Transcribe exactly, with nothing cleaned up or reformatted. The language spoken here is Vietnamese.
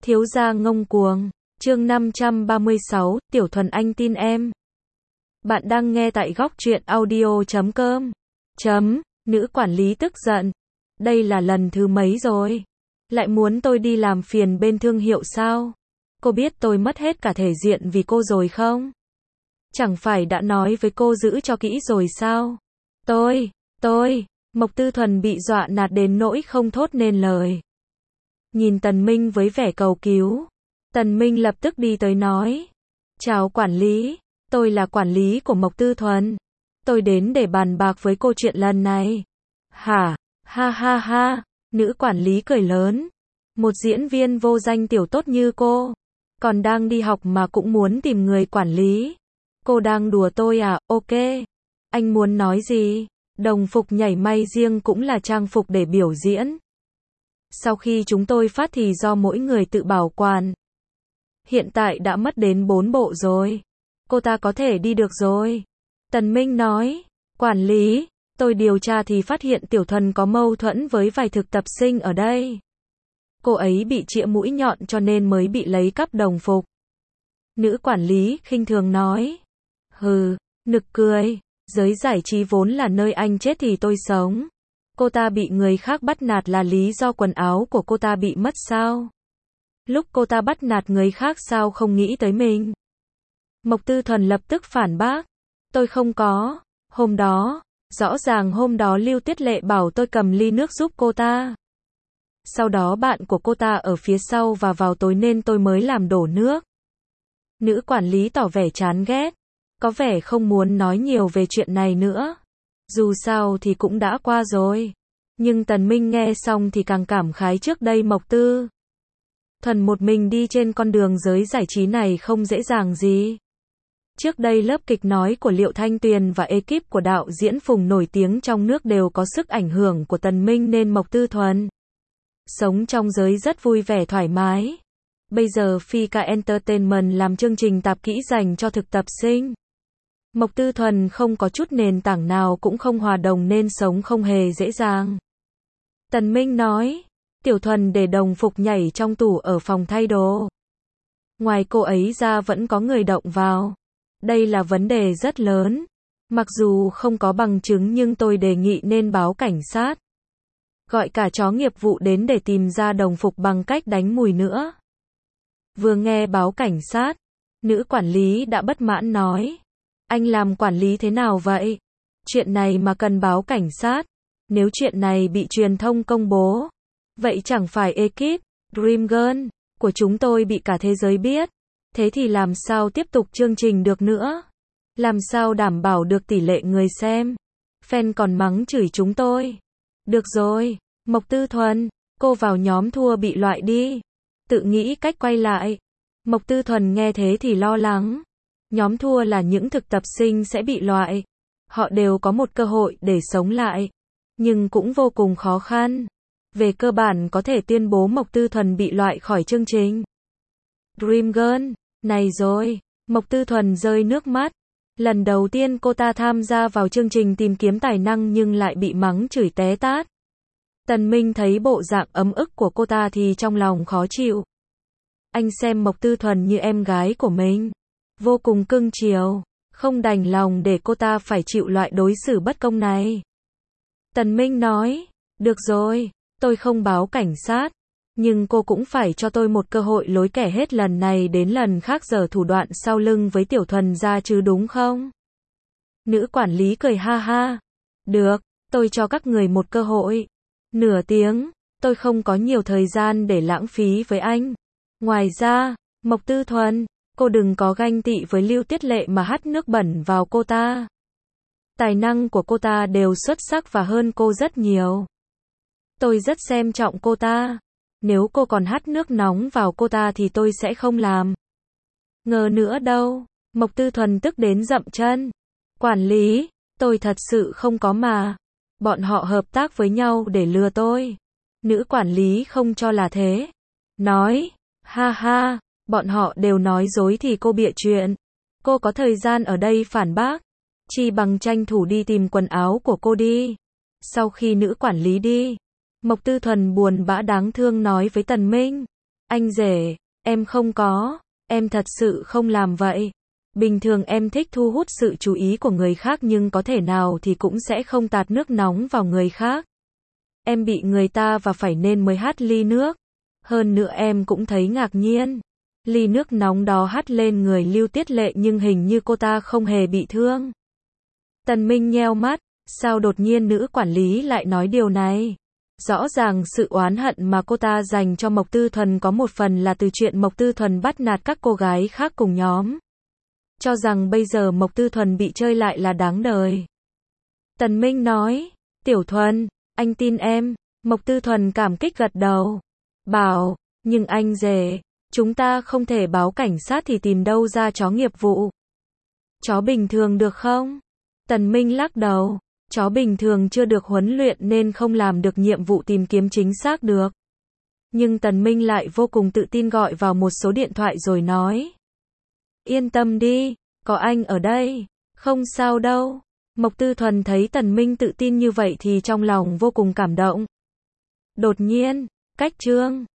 Thiếu gia ngông cuồng. Chương năm trăm ba mươi sáu, Tiểu Thuần anh tin em. Bạn đang nghe tại góc truyện audio chấm com. Chấm, nữ quản lý tức giận. Đây là lần thứ mấy rồi? Lại muốn tôi đi làm phiền bên thương hiệu sao? Cô biết tôi mất hết cả thể diện vì cô rồi không? Chẳng phải đã nói với cô giữ cho kỹ rồi sao? Tôi, tôi, Mộc Tư Thuần bị dọa nạt đến nỗi không thốt nên lời. Nhìn Tần Minh với vẻ cầu cứu. Tần Minh lập tức đi tới nói. Chào quản lý, tôi là quản lý của Mộc Tư Thuần. Tôi đến để bàn bạc với cô chuyện lần này. Hả? Ha ha ha, nữ quản lý cười lớn. Một diễn viên vô danh tiểu tốt như cô, còn đang đi học mà cũng muốn tìm người quản lý. Cô đang đùa tôi à? Ok. Anh muốn nói gì? Đồng phục nhảy may riêng cũng là trang phục để biểu diễn. Sau khi chúng tôi phát thì do mỗi người tự bảo quản. Hiện tại đã mất đến bốn bộ rồi. Cô ta có thể đi được rồi. Tần Minh nói. Quản lý, tôi điều tra thì phát hiện Tiểu Thuần có mâu thuẫn với vài thực tập sinh ở đây. Cô ấy bị chĩa mũi nhọn cho nên mới bị lấy cắp đồng phục. Nữ quản lý khinh thường nói. Hừ, nực cười. Giới giải trí vốn là nơi anh chết thì tôi sống. Cô ta bị người khác bắt nạt là lý do quần áo của cô ta bị mất sao? Lúc cô ta bắt nạt người khác sao không nghĩ tới mình? Mộc Tư Thuần lập tức phản bác. Tôi không có. Hôm đó, rõ ràng hôm đó Lưu Tuyết Lệ bảo tôi cầm ly nước giúp cô ta. Sau đó bạn của cô ta ở phía sau và vào tối nên tôi mới làm đổ nước. Nữ quản lý tỏ vẻ chán ghét. Có vẻ không muốn nói nhiều về chuyện này nữa. Dù sao thì cũng đã qua rồi. Nhưng Tần Minh nghe xong thì càng cảm khái trước đây Mộc Tư Thuần một mình đi trên con đường giới giải trí này không dễ dàng gì. Trước đây lớp kịch nói của Liệu Thanh Tuyền và ekip của đạo diễn Phùng nổi tiếng trong nước đều có sức ảnh hưởng của Tần Minh nên Mộc Tư Thuần sống trong giới rất vui vẻ thoải mái. Bây giờ Phi Ca Entertainment làm chương trình tạp kỹ dành cho thực tập sinh. Mộc Tư Thuần không có chút nền tảng nào cũng không hòa đồng nên sống không hề dễ dàng. Tần Minh nói. Tiểu Thuần để đồng phục nhảy trong tủ ở phòng thay đồ. Ngoài cô ấy ra vẫn có người động vào. Đây là vấn đề rất lớn. Mặc dù không có bằng chứng nhưng tôi đề nghị nên báo cảnh sát. Gọi cả chó nghiệp vụ đến để tìm ra đồng phục bằng cách đánh mùi nữa. Vừa nghe báo cảnh sát, nữ quản lý đã bất mãn nói. Anh làm quản lý thế nào vậy? Chuyện này mà cần báo cảnh sát. Nếu chuyện này bị truyền thông công bố, vậy chẳng phải ekip Dream Girl của chúng tôi bị cả thế giới biết. Thế thì làm sao tiếp tục chương trình được nữa? Làm sao đảm bảo được tỷ lệ người xem? Fan còn mắng chửi chúng tôi. Được rồi, Mộc Tư Thuần, cô vào nhóm thua bị loại đi. Tự nghĩ cách quay lại. Mộc Tư Thuần nghe thế thì lo lắng. Nhóm thua là những thực tập sinh sẽ bị loại. Họ đều có một cơ hội để sống lại. Nhưng cũng vô cùng khó khăn. Về cơ bản có thể tuyên bố Mộc Tư Thuần bị loại khỏi chương trình Dream Girl. Này rồi, Mộc Tư Thuần rơi nước mắt. Lần đầu tiên cô ta tham gia vào chương trình tìm kiếm tài năng nhưng lại bị mắng chửi té tát. Tần Minh thấy bộ dạng ấm ức của cô ta thì trong lòng khó chịu. Anh xem Mộc Tư Thuần như em gái của mình. Vô cùng cưng chiều, không đành lòng để cô ta phải chịu loại đối xử bất công này. Tần Minh nói, được rồi, tôi không báo cảnh sát, nhưng cô cũng phải cho tôi một cơ hội lối kẻ hết lần này đến lần khác giở thủ đoạn sau lưng với Tiểu Thuần ra chứ đúng không? Nữ quản lý cười ha ha. Được, tôi cho các người một cơ hội. Nửa tiếng, tôi không có nhiều thời gian để lãng phí với anh. Ngoài ra, Mộc Tư Thuần, cô đừng có ganh tị với Lưu Tuyết Lệ mà hắt nước bẩn vào cô ta. Tài năng của cô ta đều xuất sắc và hơn cô rất nhiều. Tôi rất xem trọng cô ta. Nếu cô còn hắt nước nóng vào cô ta thì tôi sẽ không làm. Ngờ nữa đâu. Mộc Tư Thuần tức đến dậm chân. Quản lý, tôi thật sự không có mà. Bọn họ hợp tác với nhau để lừa tôi. Nữ quản lý không cho là thế. Nói, ha ha, bọn họ đều nói dối thì cô bịa chuyện. Cô có thời gian ở đây phản bác. Chi bằng tranh thủ đi tìm quần áo của cô đi. Sau khi nữ quản lý đi, Mộc Tư Thuần buồn bã đáng thương nói với Tần Minh. Anh rể, em không có, em thật sự không làm vậy. Bình thường em thích thu hút sự chú ý của người khác nhưng có thể nào thì cũng sẽ không tạt nước nóng vào người khác. Em bị người ta và phải nên mới hắt ly nước. Hơn nữa em cũng thấy ngạc nhiên. Ly nước nóng đó hắt lên người Lưu Tiết Lệ nhưng hình như cô ta không hề bị thương. Tần Minh nheo mắt, sao đột nhiên nữ quản lý lại nói điều này? Rõ ràng sự oán hận mà cô ta dành cho Mộc Tư Thuần có một phần là từ chuyện Mộc Tư Thuần bắt nạt các cô gái khác cùng nhóm. Cho rằng bây giờ Mộc Tư Thuần bị chơi lại là đáng đời. Tần Minh nói, Tiểu Thuần, anh tin em. Mộc Tư Thuần cảm kích gật đầu. Bảo, nhưng anh rể, chúng ta không thể báo cảnh sát thì tìm đâu ra chó nghiệp vụ. Chó bình thường được không? Tần Minh lắc đầu. Chó bình thường chưa được huấn luyện nên không làm được nhiệm vụ tìm kiếm chính xác được. Nhưng Tần Minh lại vô cùng tự tin gọi vào một số điện thoại rồi nói. Yên tâm đi, có anh ở đây, không sao đâu. Mộc Tư Thuần thấy Tần Minh tự tin như vậy thì trong lòng vô cùng cảm động. Đột nhiên, cách chương